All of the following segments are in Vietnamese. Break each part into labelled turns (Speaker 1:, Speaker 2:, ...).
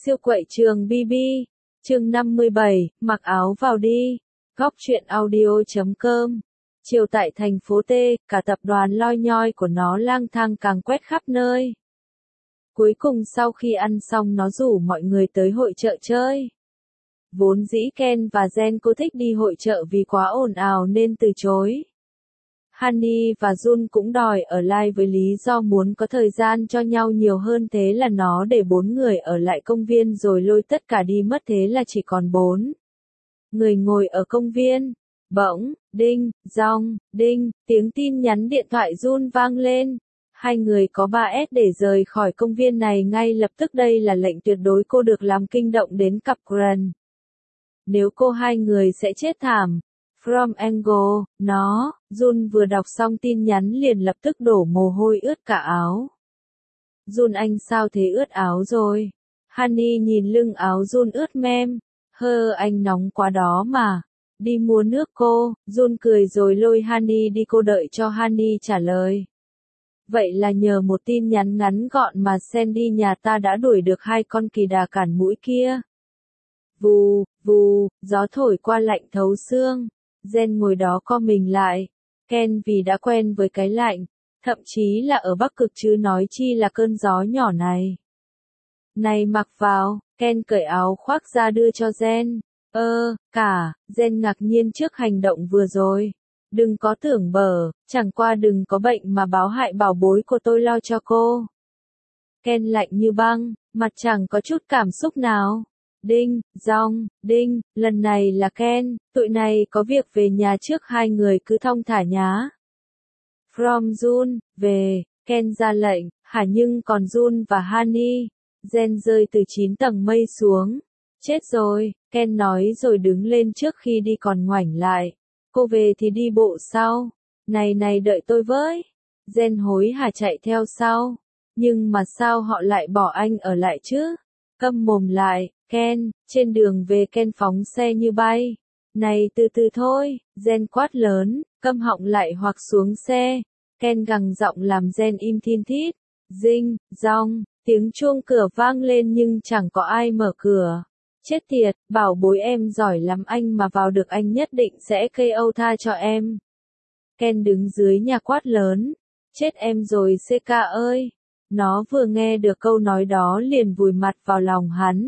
Speaker 1: Siêu quậy trường BB, chương 57, mặc áo vào đi. Góc truyện audio.com. Chiều tại thành phố T, cả tập đoàn loi nhoi của nó lang thang càng quét khắp nơi. Cuối cùng sau khi ăn xong nó rủ mọi người tới hội chợ chơi. Vốn dĩ Ken và Jen cô thích đi hội chợ vì quá ồn ào nên từ chối. Honey và Jun cũng đòi ở lại với lý do muốn có thời gian cho nhau nhiều hơn, thế là nó để 4 người ở lại công viên rồi lôi tất cả đi mất, thế là chỉ còn 4 người ngồi ở công viên. Bỗng, đinh, dong, đinh, tiếng tin nhắn điện thoại Jun vang lên. Hai người có 3S để rời khỏi công viên này ngay lập tức, đây là lệnh tuyệt đối, cô được làm kinh động đến cặp Grand. Nếu cô hai người sẽ chết thảm. From Angle, Jun vừa đọc xong tin nhắn liền lập tức đổ mồ hôi ướt cả áo. Jun anh sao thế, ướt áo rồi. Honey nhìn lưng áo Jun ướt mem. Anh nóng quá đó mà. Đi mua nước cô. Jun cười rồi lôi Honey đi, cô đợi cho Honey trả lời. Vậy là nhờ một tin nhắn ngắn gọn mà Sandy nhà ta đã đuổi được 2 con kỳ đà cản mũi kia. Vù, vù, gió thổi qua lạnh thấu xương. Jen ngồi đó co mình lại. Ken vì đã quen với cái lạnh, thậm chí là ở Bắc Cực chứ nói chi là cơn gió nhỏ này. Này mặc vào, Ken cởi áo khoác ra đưa cho Jen. Jen ngạc nhiên trước hành động vừa rồi. Đừng có tưởng bở, chẳng qua đừng có bệnh mà báo hại bảo bối của tôi, lo cho cô. Ken lạnh như băng, mặt chẳng có chút cảm xúc nào. Đinh, dong, đinh, lần này là Ken, tụi này có việc về nhà trước, hai người cứ thong thả nhá. From Jun, về, Ken ra lệnh, nhưng còn Jun và Honey. Jen rơi từ 9 tầng mây xuống. Chết rồi, Ken nói rồi đứng lên, trước khi đi còn ngoảnh lại. Cô về thì đi bộ sau. Này đợi tôi với. Jen hối hả chạy theo sau. Nhưng mà sao họ lại bỏ anh ở lại chứ? Câm mồm lại, Ken. Trên đường về Ken phóng xe như bay. Này từ từ thôi, Jen quát lớn, câm họng lại hoặc xuống xe. Ken gằn giọng làm Jen im thin thít. Ding, dong, tiếng chuông cửa vang lên nhưng chẳng có ai mở cửa. Chết tiệt, bảo bối em giỏi lắm, anh mà vào được anh nhất định sẽ KO tha cho em. Ken đứng dưới nhà quát lớn. Chết em rồi CK ơi. Nó vừa nghe được câu nói đó liền vùi mặt vào lòng hắn.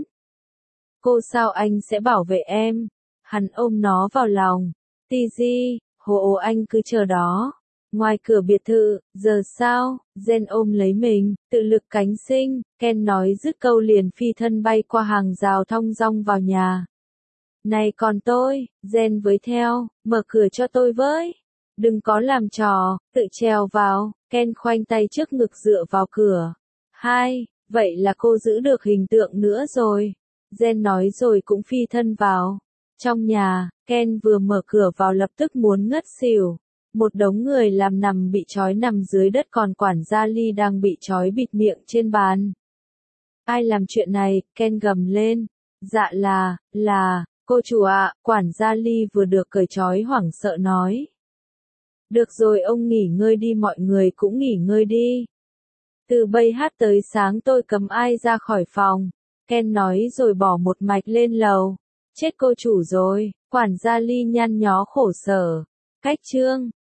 Speaker 1: Cô sao anh sẽ bảo vệ em. Hắn ôm nó vào lòng. TG, hồ anh cứ chờ đó. Ngoài cửa biệt thự, giờ sao? Jen ôm lấy mình, tự lực cánh sinh. Ken nói dứt câu liền phi thân bay qua hàng rào thong dong vào nhà. Này còn tôi, Jen với theo, mở cửa cho tôi với. Đừng có làm trò, tự trèo vào. Ken khoanh tay trước ngực dựa vào cửa. Vậy là cô giữ được hình tượng nữa rồi. Jen nói rồi cũng phi thân vào. Trong nhà, Ken vừa mở cửa vào lập tức muốn ngất xỉu. Một đống người làm nằm bị trói nằm dưới đất, còn quản gia Lee đang bị trói bịt miệng trên bàn. Ai làm chuyện này? Ken gầm lên. Dạ là, cô chủ ạ, quản gia Lee vừa được cởi trói hoảng sợ nói. Được rồi, ông nghỉ ngơi đi, mọi người cũng nghỉ ngơi đi. Từ bây hát tới sáng tôi cấm ai ra khỏi phòng. Ken nói rồi bỏ một mạch lên lầu. Chết cô chủ rồi, quản gia Lee nhăn nhó khổ sở. Cách chương